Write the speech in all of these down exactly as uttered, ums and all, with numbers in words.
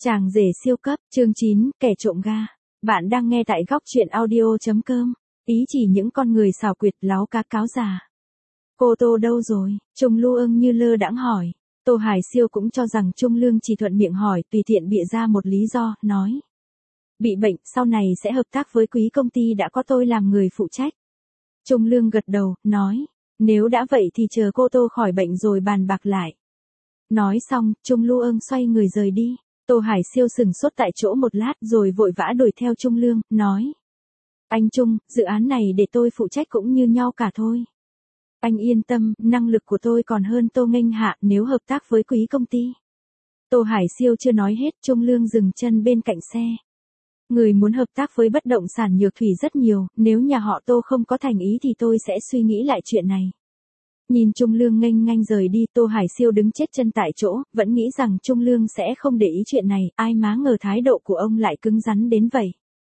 Chàng rể siêu cấp, chương chín, kẻ trộm ga. Bạn đang nghe tại góc truyện audio.com. Ý chỉ những con người xảo quyệt láo cá cáo già. Cô Tô đâu rồi? Trung Lu ưng như lơ đãng hỏi. Tô Hải Siêu cũng cho rằng Trung Lương chỉ thuận miệng hỏi, tùy tiện bịa ra một lý do, nói. Bị bệnh, sau này sẽ hợp tác với quý công ty đã có tôi làm người phụ trách. Trung Lương gật đầu, nói. Nếu đã vậy thì chờ cô Tô khỏi bệnh rồi bàn bạc lại. Nói xong, Trung Lu ưng xoay người rời đi. Tô Hải Siêu sừng sốt tại chỗ một lát rồi vội vã đuổi theo Trung Lương, nói. Anh Trung, dự án này để tôi phụ trách cũng như nhau cả thôi. Anh yên tâm, năng lực của tôi còn hơn Tô Nghênh Hạ nếu hợp tác với quý công ty. Tô Hải Siêu chưa nói hết, Trung Lương dừng chân bên cạnh xe. Người muốn hợp tác với bất động sản nhược thủy rất nhiều, nếu nhà họ Tô không có thành ý thì tôi sẽ suy nghĩ lại chuyện này. Nhìn Trung Lương nghênh ngang rời đi, Tô Hải Siêu đứng chết chân tại chỗ, vẫn nghĩ rằng Trung Lương sẽ không để ý chuyện này, ai má ngờ thái độ của ông lại cứng rắn đến vậy.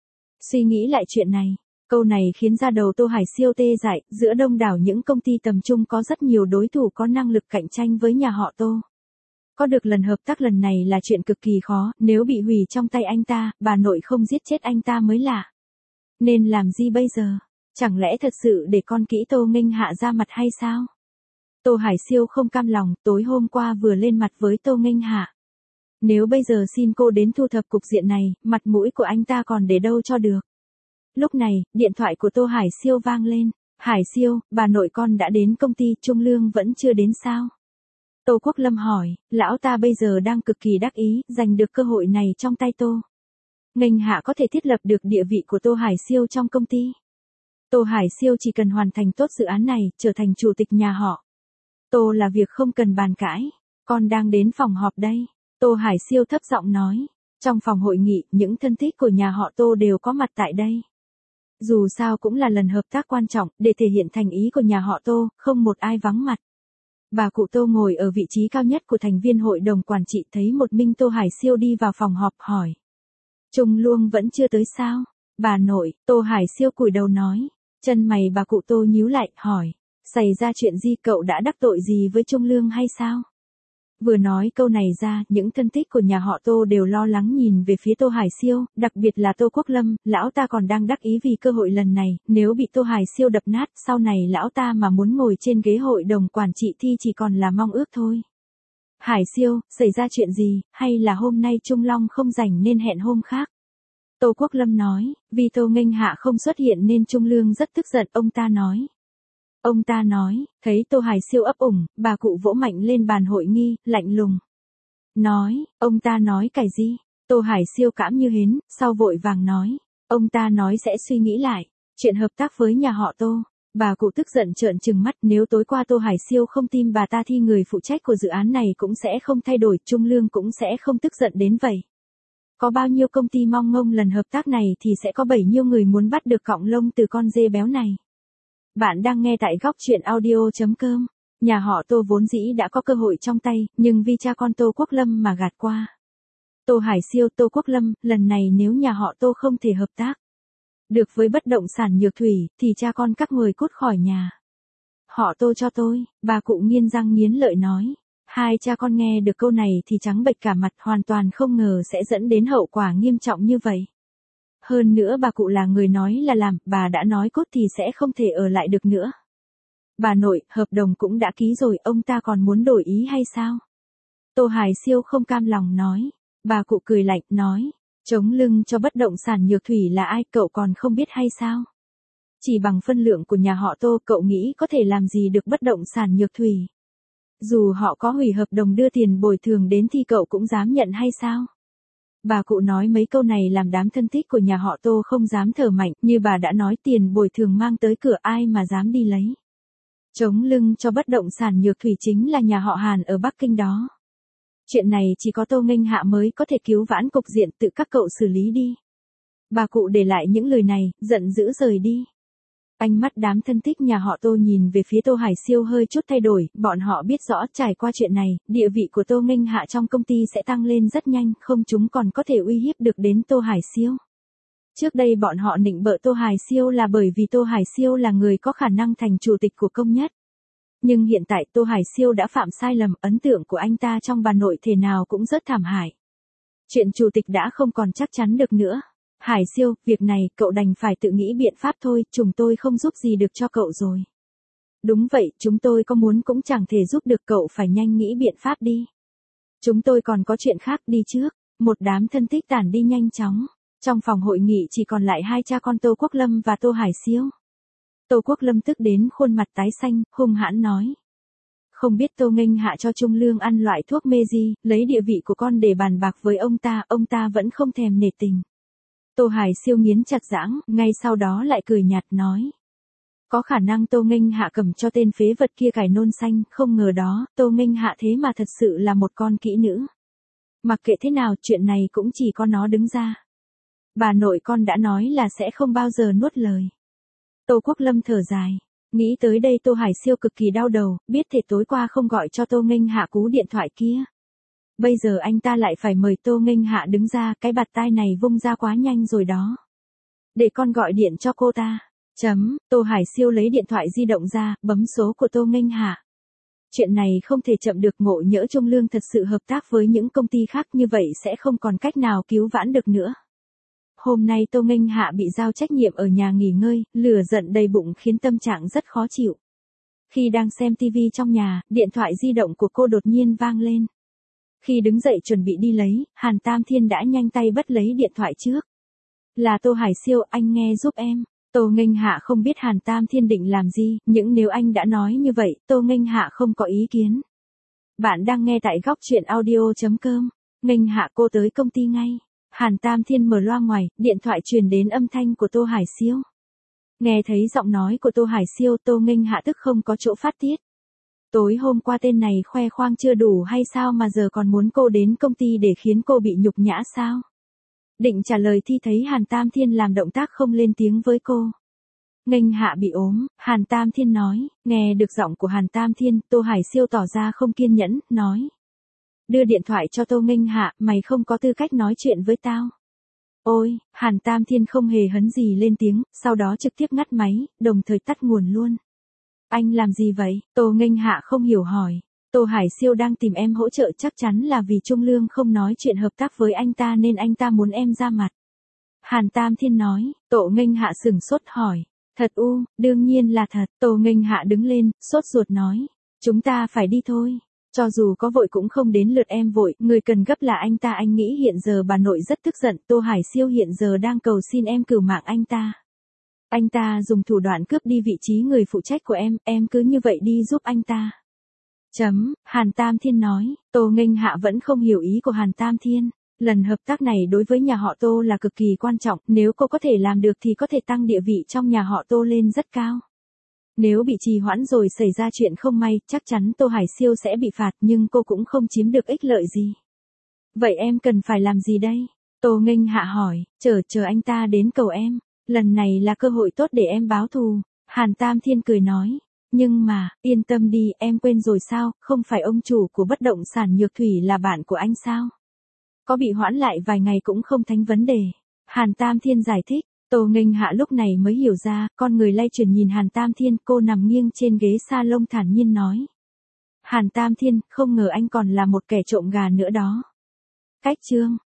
Suy nghĩ lại chuyện này, câu này khiến da đầu Tô Hải Siêu tê dại, giữa đông đảo những công ty tầm trung có rất nhiều đối thủ có năng lực cạnh tranh với nhà họ Tô. Có được lần hợp tác lần này là chuyện cực kỳ khó, nếu bị hủy trong tay anh ta, bà nội không giết chết anh ta mới lạ. Nên làm gì bây giờ? Chẳng lẽ thật sự để con kỹ Tô Nghênh Hạ ra mặt hay sao? Tô Hải Siêu không cam lòng, tối hôm qua vừa lên mặt với Tô Nghênh Hạ. Nếu bây giờ xin cô đến thu thập cục diện này, mặt mũi của anh ta còn để đâu cho được. Lúc này, điện thoại của Tô Hải Siêu vang lên. Hải Siêu, bà nội con đã đến công ty, Trung Lương vẫn chưa đến sao? Tô Quốc Lâm hỏi, lão ta bây giờ đang cực kỳ đắc ý, giành được cơ hội này trong tay Tô Nghênh Hạ có thể thiết lập được địa vị của Tô Hải Siêu trong công ty. Tô Hải Siêu chỉ cần hoàn thành tốt dự án này, trở thành chủ tịch nhà họ Tô là việc không cần bàn cãi. Con đang đến phòng họp đây. Tô Hải Siêu thấp giọng nói. Trong phòng hội nghị, những thân thích của nhà họ Tô đều có mặt tại đây. Dù sao cũng là lần hợp tác quan trọng, để thể hiện thành ý của nhà họ Tô, không một ai vắng mặt. Bà cụ Tô ngồi ở vị trí cao nhất của thành viên hội đồng quản trị, thấy một mình Tô Hải Siêu đi vào phòng họp hỏi. Trung Lương vẫn chưa tới sao? Bà nội, Tô Hải Siêu cúi đầu nói. Chân mày bà cụ Tô nhíu lại, hỏi. Xảy ra chuyện gì, cậu đã đắc tội gì với Trung Lương hay sao? Vừa nói câu này ra, những thân thích của nhà họ Tô đều lo lắng nhìn về phía Tô Hải Siêu, đặc biệt là Tô Quốc Lâm, lão ta còn đang đắc ý vì cơ hội lần này, nếu bị Tô Hải Siêu đập nát, sau này lão ta mà muốn ngồi trên ghế hội đồng quản trị thì chỉ còn là mong ước thôi. Hải Siêu, xảy ra chuyện gì, hay là hôm nay Trung Long không rảnh nên hẹn hôm khác? Tô Quốc Lâm nói, vì Tô Nghênh Hạ không xuất hiện nên Trung Lương rất tức giận, ông ta nói. Ông ta nói, thấy Tô Hải Siêu ấp ủng, bà cụ vỗ mạnh lên bàn hội nghi, lạnh lùng. Nói, ông ta nói cái gì? Tô Hải Siêu cảm như hến, sau vội vàng nói. Ông ta nói sẽ suy nghĩ lại, chuyện hợp tác với nhà họ Tô. Bà cụ tức giận trợn trừng mắt, nếu tối qua Tô Hải Siêu không tin bà ta thì người phụ trách của dự án này cũng sẽ không thay đổi, Trung Lương cũng sẽ không tức giận đến vậy. Có bao nhiêu công ty mong ngông lần hợp tác này thì sẽ có bấy nhiêu người muốn bắt được cọng lông từ con dê béo này. Bạn đang nghe tại góc truyện audio.com. Nhà họ Tô vốn dĩ đã có cơ hội trong tay, nhưng vì cha con Tô Quốc Lâm mà gạt qua. Tô Hải Siêu, Tô Quốc Lâm, lần này nếu nhà họ Tô không thể hợp tác được với bất động sản nhược thủy, thì cha con các người cút khỏi nhà họ Tô cho tôi, bà cụ nghiến răng nghiến lợi nói. Hai cha con nghe được câu này thì trắng bệch cả mặt, hoàn toàn không ngờ sẽ dẫn đến hậu quả nghiêm trọng như vậy. Hơn nữa bà cụ là người nói là làm, bà đã nói cốt thì sẽ không thể ở lại được nữa. Bà nội, hợp đồng cũng đã ký rồi, ông ta còn muốn đổi ý hay sao? Tô Hải Siêu không cam lòng nói. Bà cụ cười lạnh, nói. Chống lưng cho bất động sản nhược thủy là ai, cậu còn không biết hay sao? Chỉ bằng phân lượng của nhà họ Tô, cậu nghĩ có thể làm gì được bất động sản nhược thủy? Dù họ có hủy hợp đồng đưa tiền bồi thường đến thì cậu cũng dám nhận hay sao? Bà cụ nói mấy câu này làm đám thân thích của nhà họ Tô không dám thở mạnh, như bà đã nói tiền bồi thường mang tới cửa ai mà dám đi lấy. Chống lưng cho bất động sản nhược thủy chính là nhà họ Hàn ở Bắc Kinh đó. Chuyện này chỉ có Tô Nghênh Hạ mới có thể cứu vãn cục diện, tự các cậu xử lý đi. Bà cụ để lại những lời này, giận dữ rời đi. Ánh mắt đám thân thích nhà họ Tô nhìn về phía Tô Hải Siêu hơi chút thay đổi, bọn họ biết rõ trải qua chuyện này, địa vị của Tô Nghênh Hạ trong công ty sẽ tăng lên rất nhanh, không chúng còn có thể uy hiếp được đến Tô Hải Siêu. Trước đây bọn họ nịnh bợ Tô Hải Siêu là bởi vì Tô Hải Siêu là người có khả năng thành chủ tịch của công nhất. Nhưng hiện tại Tô Hải Siêu đã phạm sai lầm, ấn tượng của anh ta trong bà nội thể nào cũng rất thảm hại. Chuyện chủ tịch đã không còn chắc chắn được nữa. Hải Siêu, việc này cậu đành phải tự nghĩ biện pháp thôi, chúng tôi không giúp gì được cho cậu rồi. Đúng vậy, chúng tôi có muốn cũng chẳng thể giúp được cậu, phải nhanh nghĩ biện pháp đi. Chúng tôi còn có chuyện khác, đi trước. Một đám thân thích tản đi nhanh chóng. Trong phòng hội nghị chỉ còn lại hai cha con Tô Quốc Lâm và Tô Hải Siêu. Tô Quốc Lâm tức đến khuôn mặt tái xanh, hung hãn nói. Không biết Tô Nghênh Hạ cho Trung Lương ăn loại thuốc mê gì, lấy địa vị của con để bàn bạc với ông ta, ông ta vẫn không thèm nể tình. Tô Hải Siêu nghiến chặt giãng, ngay sau đó lại cười nhạt nói. Có khả năng Tô Nghênh Hạ cầm cho tên phế vật kia cải nôn xanh, không ngờ đó, Tô Nghênh Hạ thế mà thật sự là một con kỹ nữ. Mặc kệ thế nào, chuyện này cũng chỉ có nó đứng ra. Bà nội con đã nói là sẽ không bao giờ nuốt lời. Tô Quốc Lâm thở dài. Nghĩ tới đây Tô Hải Siêu cực kỳ đau đầu, biết thể tối qua không gọi cho Tô Nghênh Hạ cú điện thoại kia. Bây giờ anh ta lại phải mời Tô Nghênh Hạ đứng ra, cái bạt tai này vung ra quá nhanh rồi đó. Để con gọi điện cho cô ta. Chấm, Tô Hải Siêu lấy điện thoại di động ra, bấm số của Tô Nghênh Hạ. Chuyện này không thể chậm được, ngộ nhỡ Trung Lương thật sự hợp tác với những công ty khác, như vậy sẽ không còn cách nào cứu vãn được nữa. Hôm nay Tô Nghênh Hạ bị giao trách nhiệm ở nhà nghỉ ngơi, lửa giận đầy bụng khiến tâm trạng rất khó chịu. Khi đang xem tivi trong nhà, điện thoại di động của cô đột nhiên vang lên. Khi đứng dậy chuẩn bị đi lấy, Hàn Tam Thiên đã nhanh tay bắt lấy điện thoại trước. Là Tô Hải Siêu, anh nghe giúp em. Tô Nghênh Hạ không biết Hàn Tam Thiên định làm gì, nhưng nếu anh đã nói như vậy, Tô Nghênh Hạ không có ý kiến. Bạn đang nghe tại góc truyện audio chấm com. Nghênh Hạ, cô tới công ty ngay. Hàn Tam Thiên mở loa ngoài, điện thoại truyền đến âm thanh của Tô Hải Siêu. Nghe thấy giọng nói của Tô Hải Siêu, Tô Nghênh Hạ tức không có chỗ phát tiết. Tối hôm qua tên này khoe khoang chưa đủ hay sao mà giờ còn muốn cô đến công ty để khiến cô bị nhục nhã sao? Định trả lời thì thấy Hàn Tam Thiên làm động tác không lên tiếng với cô. Nghênh Hạ bị ốm, Hàn Tam Thiên nói. Nghe được giọng của Hàn Tam Thiên, Tô Hải Siêu tỏ ra không kiên nhẫn, nói. Đưa điện thoại cho Tô Nghênh Hạ, mày không có tư cách nói chuyện với tao. Ôi, Hàn Tam Thiên không hề hấn gì lên tiếng, sau đó trực tiếp ngắt máy, đồng thời tắt nguồn luôn. Anh làm gì vậy? Tô Nghênh Hạ không hiểu hỏi. Tô Hải Siêu đang tìm em hỗ trợ, chắc chắn là vì Trung Lương không nói chuyện hợp tác với anh ta nên anh ta muốn em ra mặt. Hàn Tam Thiên nói. Tô Nghênh Hạ sửng sốt hỏi. Thật u, đương nhiên là thật. Tô Nghênh Hạ đứng lên, sốt ruột nói. Chúng ta phải đi thôi. Cho dù có vội cũng không đến lượt em vội, người cần gấp là anh ta. Anh nghĩ hiện giờ bà nội rất tức giận, Tô Hải Siêu hiện giờ đang cầu xin em cửu mạng anh ta. Anh ta dùng thủ đoạn cướp đi vị trí người phụ trách của em, em cứ như vậy đi giúp anh ta. Chấm, Hàn Tam Thiên nói. Tô Nghênh Hạ vẫn không hiểu ý của Hàn Tam Thiên. Lần hợp tác này đối với nhà họ Tô là cực kỳ quan trọng, nếu cô có thể làm được thì có thể tăng địa vị trong nhà họ Tô lên rất cao. Nếu bị trì hoãn rồi xảy ra chuyện không may, chắc chắn Tô Hải Siêu sẽ bị phạt, nhưng cô cũng không chiếm được ích lợi gì. Vậy em cần phải làm gì đây? Tô Nghênh Hạ hỏi. Chờ chờ anh ta đến cầu em. Lần này là cơ hội tốt để em báo thù. Hàn Tam Thiên cười nói. Nhưng mà, yên tâm đi, em quên rồi sao, không phải ông chủ của bất động sản Nhược Thủy là bạn của anh sao? Có bị hoãn lại vài ngày cũng không thành vấn đề. Hàn Tam Thiên giải thích. Tô Nghênh Hạ lúc này mới hiểu ra, con người lay chuyển nhìn Hàn Tam Thiên, cô nằm nghiêng trên ghế salon thản nhiên nói. Hàn Tam Thiên, không ngờ anh còn là một kẻ trộm gà nữa đó. Cách chương.